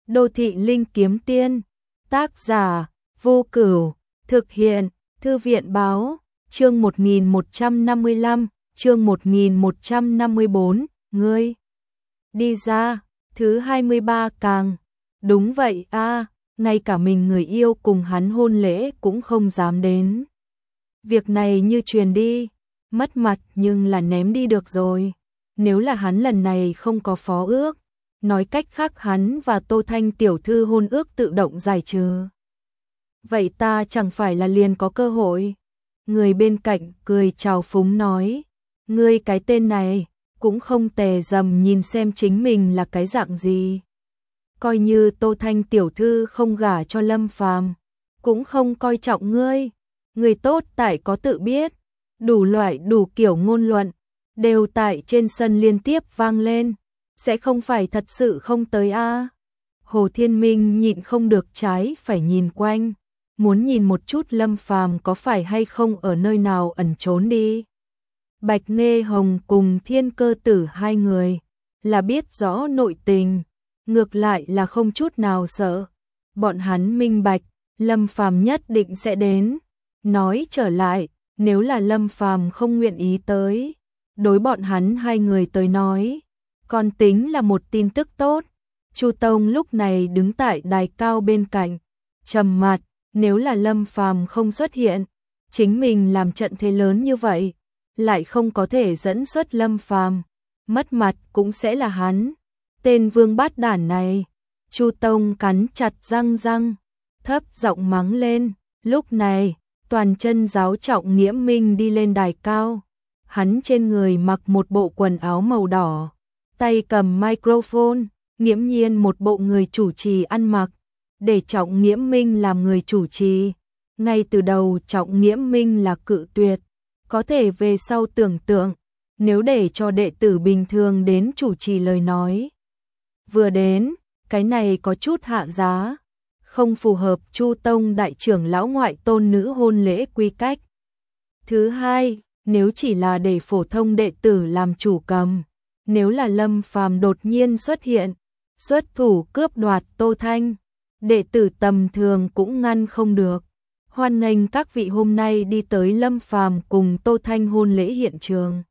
Đô thị linh kiếm tiên. Tác giả Vô Cửu. Thực hiện Thư viện báo. Chương 1155, chương 1154, ngươi đi ra. Thứ 23 càng. Đúng vậy a, ngay cả mình người yêu cùng hắn hôn lễ cũng không dám đến. Việc này như truyền đi, mất mặt nhưng là ném đi được rồi. Nếu là hắn lần này không có phó ước, nói cách khác hắn và Tô Thanh tiểu thư hôn ước tự động giải trừ. Vậy ta chẳng phải là liền có cơ hội. Người bên cạnh cười trào phúng nói, ngươi cái tên này cũng không tè dầm nhìn xem chính mình là cái dạng gì. Coi như Tô Thanh tiểu thư không gả cho Lâm Phàm, cũng không coi trọng ngươi. Người tốt tại có tự biết. Đủ loại đủ kiểu ngôn luận đều tại trên sân liên tiếp vang lên. Sẽ không phải thật sự không tới a? Hồ Thiên Minh nhịn không được trái phải nhìn quanh, muốn nhìn một chút Lâm Phàm có phải hay không ở nơi nào ẩn trốn đi. Bạch Nê Hồng cùng Thiên Cơ Tử hai người là biết rõ nội tình, ngược lại là không chút nào sợ. Bọn hắn minh bạch, Lâm Phàm nhất định sẽ đến. Nói trở lại, nếu là Lâm Phàm không nguyện ý tới, đối bọn hắn hai người tới nói, còn tính là một tin tức tốt. Chu Tông lúc này đứng tại đài cao bên cạnh, trầm mặt. Nếu là Lâm Phàm không xuất hiện, chính mình làm trận thế lớn như vậy, lại không có thể dẫn xuất Lâm Phàm, mất mặt cũng sẽ là hắn. Tên vương bát đản này. Chu Tông cắn chặt răng, thấp giọng mắng lên. Lúc này, toàn chân giáo Trọng Nghiễm Minh đi lên đài cao. Hắn trên người mặc một bộ quần áo màu đỏ, tay cầm microphone, nghiễm nhiên một bộ người chủ trì ăn mặc. Để Trọng Nghiễm Minh làm người chủ trì, ngay từ đầu Trọng Nghiễm Minh là cự tuyệt. Có thể về sau tưởng tượng, nếu để cho đệ tử bình thường đến chủ trì lời nói, vừa đến, cái này có chút hạ giá, không phù hợp Chu Tông đại trưởng lão ngoại tôn nữ hôn lễ quy cách. Thứ hai, nếu chỉ là để phổ thông đệ tử làm chủ cầm, nếu là Lâm Phàm đột nhiên xuất hiện, xuất thủ cướp đoạt Tô Thanh, đệ tử tầm thường cũng ngăn không được. Hoan nghênh các vị hôm nay đi tới Lâm Phàm cùng Tô Thanh hôn lễ hiện trường.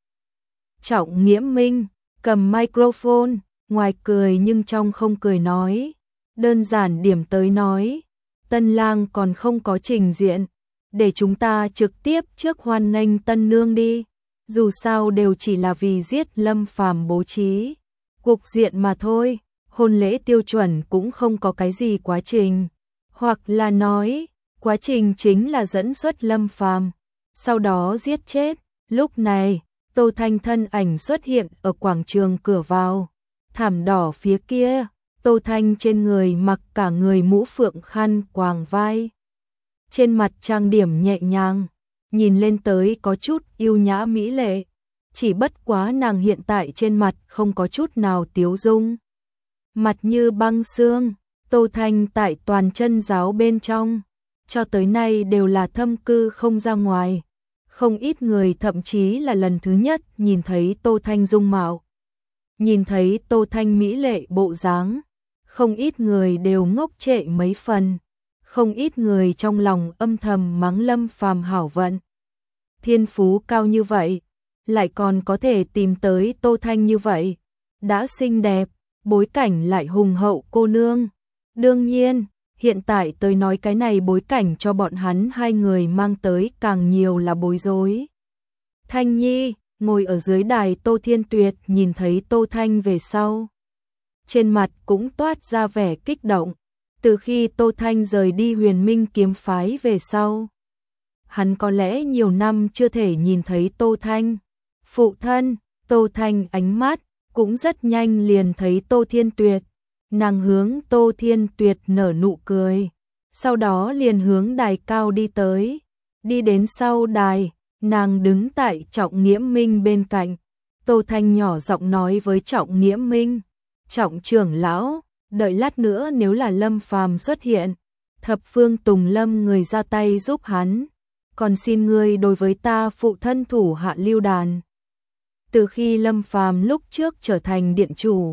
Trọng Nghiễm Minh cầm microphone, ngoài cười nhưng trong không cười nói, đơn giản điểm tới nói, tân lang còn không có trình diện, để chúng ta trực tiếp trước hoan nghênh tân nương đi, dù sao đều chỉ là vì giết Lâm Phàm bố trí cục diện mà thôi. Hôn lễ tiêu chuẩn cũng không có cái gì quá trình, hoặc là nói, quá trình chính là dẫn xuất Lâm Phàm, sau đó giết chết. Lúc này, Tô Thanh thân ảnh xuất hiện ở quảng trường cửa vào, thảm đỏ phía kia. Tô Thanh trên người mặc cả người mũ phượng khăn quàng vai, trên mặt trang điểm nhẹ nhàng, nhìn lên tới có chút yêu nhã mỹ lệ. Chỉ bất quá nàng hiện tại trên mặt không có chút nào tiếu dung, mặt như băng xương. Tô Thanh tại toàn chân giáo bên trong, cho tới nay đều là thâm cư không ra ngoài. Không ít người thậm chí là lần thứ nhất nhìn thấy Tô Thanh dung mạo, nhìn thấy Tô Thanh mỹ lệ bộ dáng, không ít người đều ngốc trệ mấy phần. Không ít người trong lòng âm thầm mắng Lâm Phàm hảo vận. Thiên phú cao như vậy, lại còn có thể tìm tới Tô Thanh như vậy, đã xinh đẹp, bối cảnh lại hùng hậu cô nương. Đương nhiên, hiện tại tôi nói cái này bối cảnh cho bọn hắn hai người mang tới càng nhiều là bối rối. Thanh Nhi ngồi ở dưới đài, Tô Thiên Tuyệt nhìn thấy Tô Thanh về sau, trên mặt cũng toát ra vẻ kích động. Từ khi Tô Thanh rời đi Huyền Minh kiếm phái về sau, hắn có lẽ nhiều năm chưa thể nhìn thấy Tô Thanh. Phụ thân. Tô Thanh ánh mắt cũng rất nhanh liền thấy Tô Thiên Tuyệt. Nàng hướng Tô Thiên Tuyệt nở nụ cười, sau đó liền hướng đài cao đi tới. Đi đến sau đài, nàng đứng tại Trọng Nghiễm Minh bên cạnh. Tô Thanh nhỏ giọng nói với Trọng Nghiễm Minh, Trọng trưởng lão, đợi lát nữa nếu là Lâm Phàm xuất hiện, thập phương Tùng Lâm người ra tay giúp hắn, còn xin ngươi đối với ta phụ thân thủ hạ lưu đàn. Từ khi Lâm Phàm lúc trước trở thành điện chủ,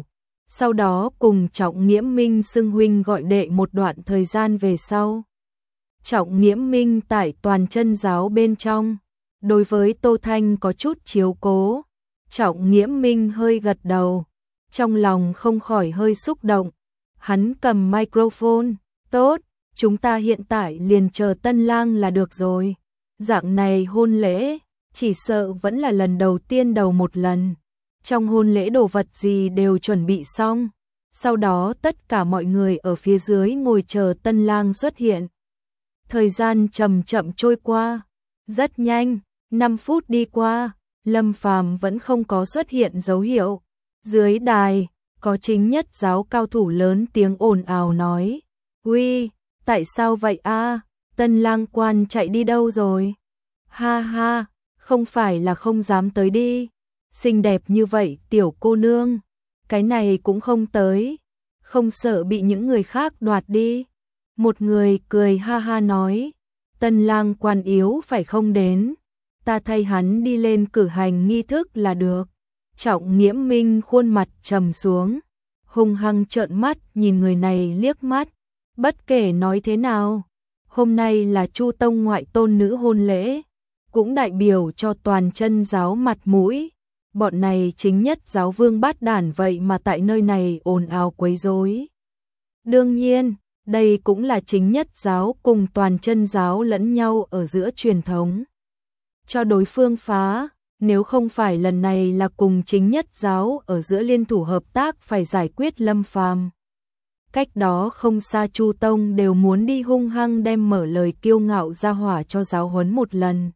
sau đó cùng Trọng Nghiễm Minh xưng huynh gọi đệ một đoạn thời gian về sau. Trọng Nghiễm Minh tại Toàn Chân giáo bên trong, đối với Tô Thanh có chút chiếu cố. Trọng Nghiễm Minh hơi gật đầu, trong lòng không khỏi hơi xúc động. Hắn cầm microphone, tốt, chúng ta hiện tại liền chờ tân lang là được rồi. Dạng này hôn lễ, chỉ sợ vẫn là lần đầu tiên đầu một lần. Trong hôn lễ đồ vật gì đều chuẩn bị xong, sau đó tất cả mọi người ở phía dưới ngồi chờ tân lang xuất hiện. Thời gian chậm chậm trôi qua, rất nhanh, 5 phút đi qua, Lâm Phàm vẫn không có xuất hiện dấu hiệu. Dưới đài, có chính nhất giáo cao thủ lớn tiếng ồn ào nói: "Uy, tại sao vậy a? Tân lang quan chạy đi đâu rồi?" "Ha ha, không phải là không dám tới đi. Xinh đẹp như vậy tiểu cô nương, cái này cũng không tới, không sợ bị những người khác đoạt đi." Một người cười ha ha nói: "Tân lang quan yếu phải không đến, ta thay hắn đi lên cử hành nghi thức là được." Trọng Nghiễm Minh khuôn mặt trầm xuống, hung hăng trợn mắt nhìn người này liếc mắt. Bất kể nói thế nào, hôm nay là Chu Tông ngoại tôn nữ hôn lễ, cũng đại biểu cho Toàn Chân giáo mặt mũi. Bọn này chính nhất giáo vương bát đản vậy mà tại nơi này ồn ào quấy rối. Đương nhiên, đây cũng là chính nhất giáo cùng Toàn Chân giáo lẫn nhau ở giữa truyền thống. Cho đối phương phá, nếu không phải lần này là cùng chính nhất giáo ở giữa liên thủ hợp tác phải giải quyết Lâm Phàm. Cách đó không xa Chu Tông đều muốn đi hung hăng đem mở lời kiêu ngạo ra hỏa cho giáo huấn một lần.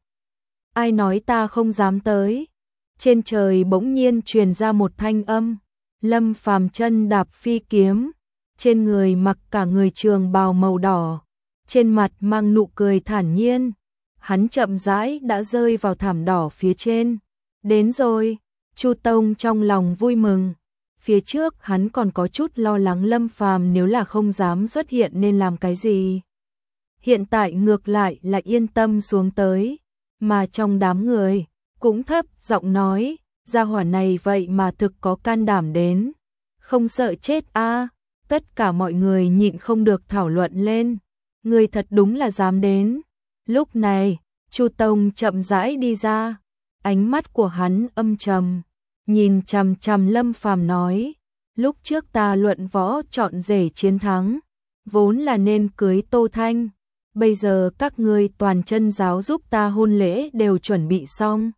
Ai nói ta không dám tới? Trên trời bỗng nhiên truyền ra một thanh âm. Lâm Phàm chân đạp phi kiếm, trên người mặc cả người trường bào màu đỏ, trên mặt mang nụ cười thản nhiên. Hắn chậm rãi đã rơi vào thảm đỏ phía trên. Đến rồi, Chu Tông trong lòng vui mừng. Phía trước hắn còn có chút lo lắng Lâm Phàm nếu là không dám xuất hiện nên làm cái gì. Hiện tại ngược lại là yên tâm xuống tới, mà trong đám người cũng thấp giọng nói, gia hỏa này vậy mà thực có can đảm đến, không sợ chết a. Tất cả mọi người nhịn không được thảo luận lên, người thật đúng là dám đến. Lúc này, Chu Tông chậm rãi đi ra, ánh mắt của hắn âm trầm, nhìn chằm chằm Lâm Phàm nói: "Lúc trước ta luận võ chọn rể chiến thắng, vốn là nên cưới Tô Thanh, bây giờ các ngươi Toàn Chân giáo giúp ta hôn lễ đều chuẩn bị xong.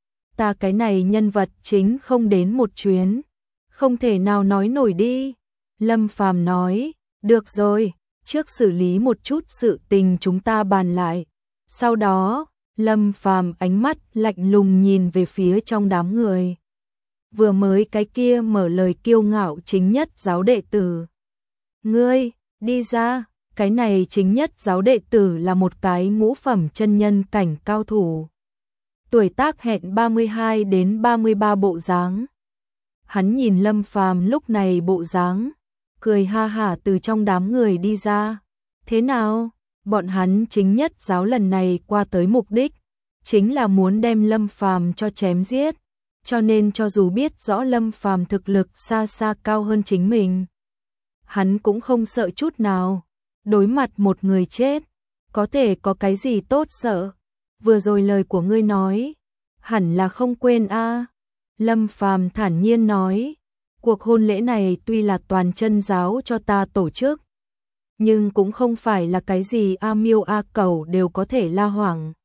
Ta cái này nhân vật chính không đến một chuyến, không thể nào nói nổi đi." Lâm Phàm nói: "Được rồi, trước xử lý một chút sự tình chúng ta bàn lại." Sau đó, Lâm Phàm ánh mắt lạnh lùng nhìn về phía trong đám người. Vừa mới cái kia mở lời kiêu ngạo chính nhất giáo đệ tử. "Ngươi, đi ra." Cái này chính nhất giáo đệ tử là một cái ngũ phẩm chân nhân cảnh cao thủ. Tuổi tác hẹn 32 đến 33 bộ dáng. Hắn nhìn Lâm Phàm lúc này bộ dáng, cười ha hả từ trong đám người đi ra. Thế nào? Bọn hắn chính nhất giáo lần này qua tới mục đích, chính là muốn đem Lâm Phàm cho chém giết. Cho nên cho dù biết rõ Lâm Phàm thực lực xa xa cao hơn chính mình, hắn cũng không sợ chút nào. Đối mặt một người chết, có thể có cái gì tốt sợ? Vừa rồi lời của ngươi nói, hẳn là không quên a." Lâm Phàm thản nhiên nói: "Cuộc hôn lễ này tuy là Toàn Chân giáo cho ta tổ chức, nhưng cũng không phải là cái gì a miêu a cẩu đều có thể la hoảng."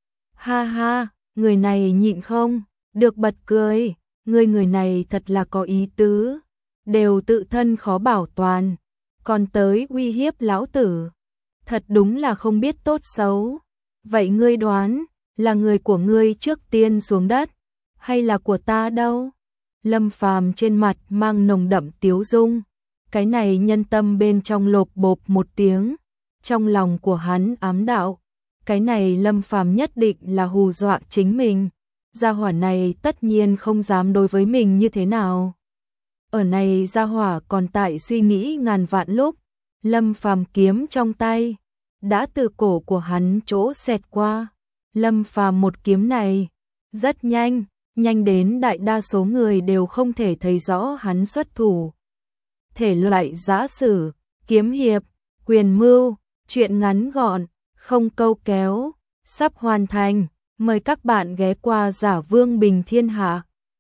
Ha ha, người này nhịn không được bật cười, người này thật là có ý tứ, đều tự thân khó bảo toàn, còn tới uy hiếp lão tử, thật đúng là không biết tốt xấu. Vậy ngươi đoán, là người của ngươi trước tiên xuống đất, hay là của ta đâu? Lâm Phàm trên mặt mang nồng đậm tiếu dung, cái này nhân tâm bên trong lộp bộp một tiếng, trong lòng của hắn ám đạo, cái này Lâm Phàm nhất định là hù dọa chính mình, gia hỏa này tất nhiên không dám đối với mình như thế nào. Ở này gia hỏa còn tại suy nghĩ ngàn vạn lúc, Lâm Phàm kiếm trong tay đã từ cổ của hắn chỗ xẹt qua. Lâm Phàm một kiếm này rất nhanh, nhanh đến đại đa số người đều không thể thấy rõ hắn xuất thủ. thể loại giã sử, kiếm hiệp, quyền mưu, truyện ngắn gọn, không câu kéo, sắp hoàn thành. Mời các bạn ghé qua Giả Vương Bình Thiên Hạ.